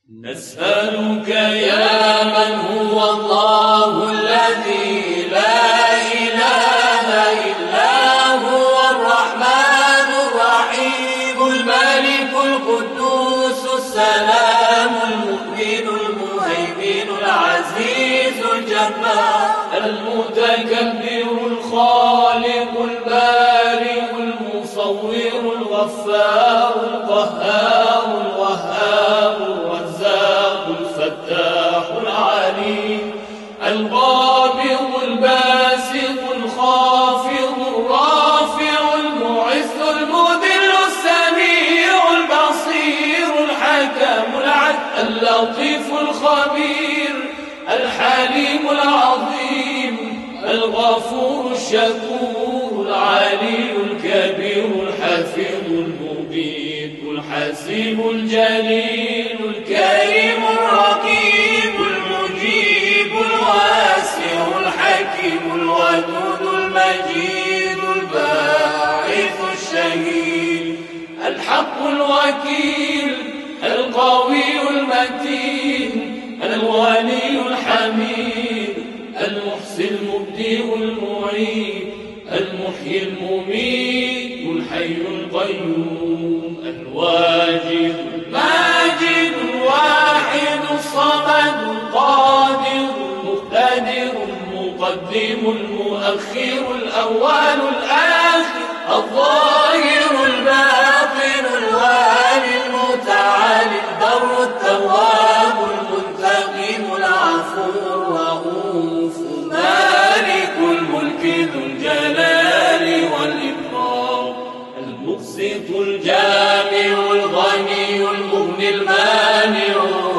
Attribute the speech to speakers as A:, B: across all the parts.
A: نسألك يا من هو الله الذي لا إله إلا هو الرحمن الرحيم الملك القدوس السلام المؤمن المهيمن العزيز الجبار المتكبر الخالق البارئ المصور الغفار القهار الوهاب الرزاق الفتاح العليم القابض الباسط الخافض الرافع المعز المذل السميع البصير الحكم العدل اللطيف الخبير الحليم العظيم الغفور الشكور العلي الكبير الحفيظ المبيد الحسيب الجليل الكريم الرقيب المجيب الواسع الحكيم الودود المجيد الباعث الشهيد الحق الوكيل القوي المتين الغني الحميد المحسن المبدئ المعيد المحيي المميت الحي القيوم الواجد الماجد الواحد الصمد القادر المقتدر المقدم المؤخر الأول الآخر الظاهر الباطن الوالي المتعالي البر التواب المنتقم العفو الرؤوف مالك الملك ذو الجلال والإكرام المقسط الجامع الغني المغني المانع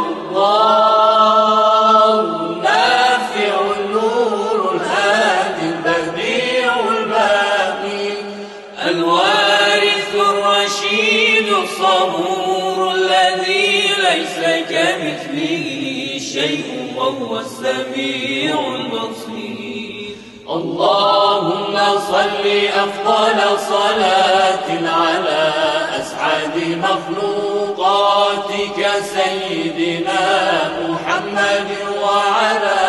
A: الضار النافع النور الهادي البديع الباقي الوارث الرشيد الصبور الذي ليس كمثله شيء وهو السميع البصير اللهم صل أفضل صلاة على أسعد مخلوقاتك سيدنا محمد وعلى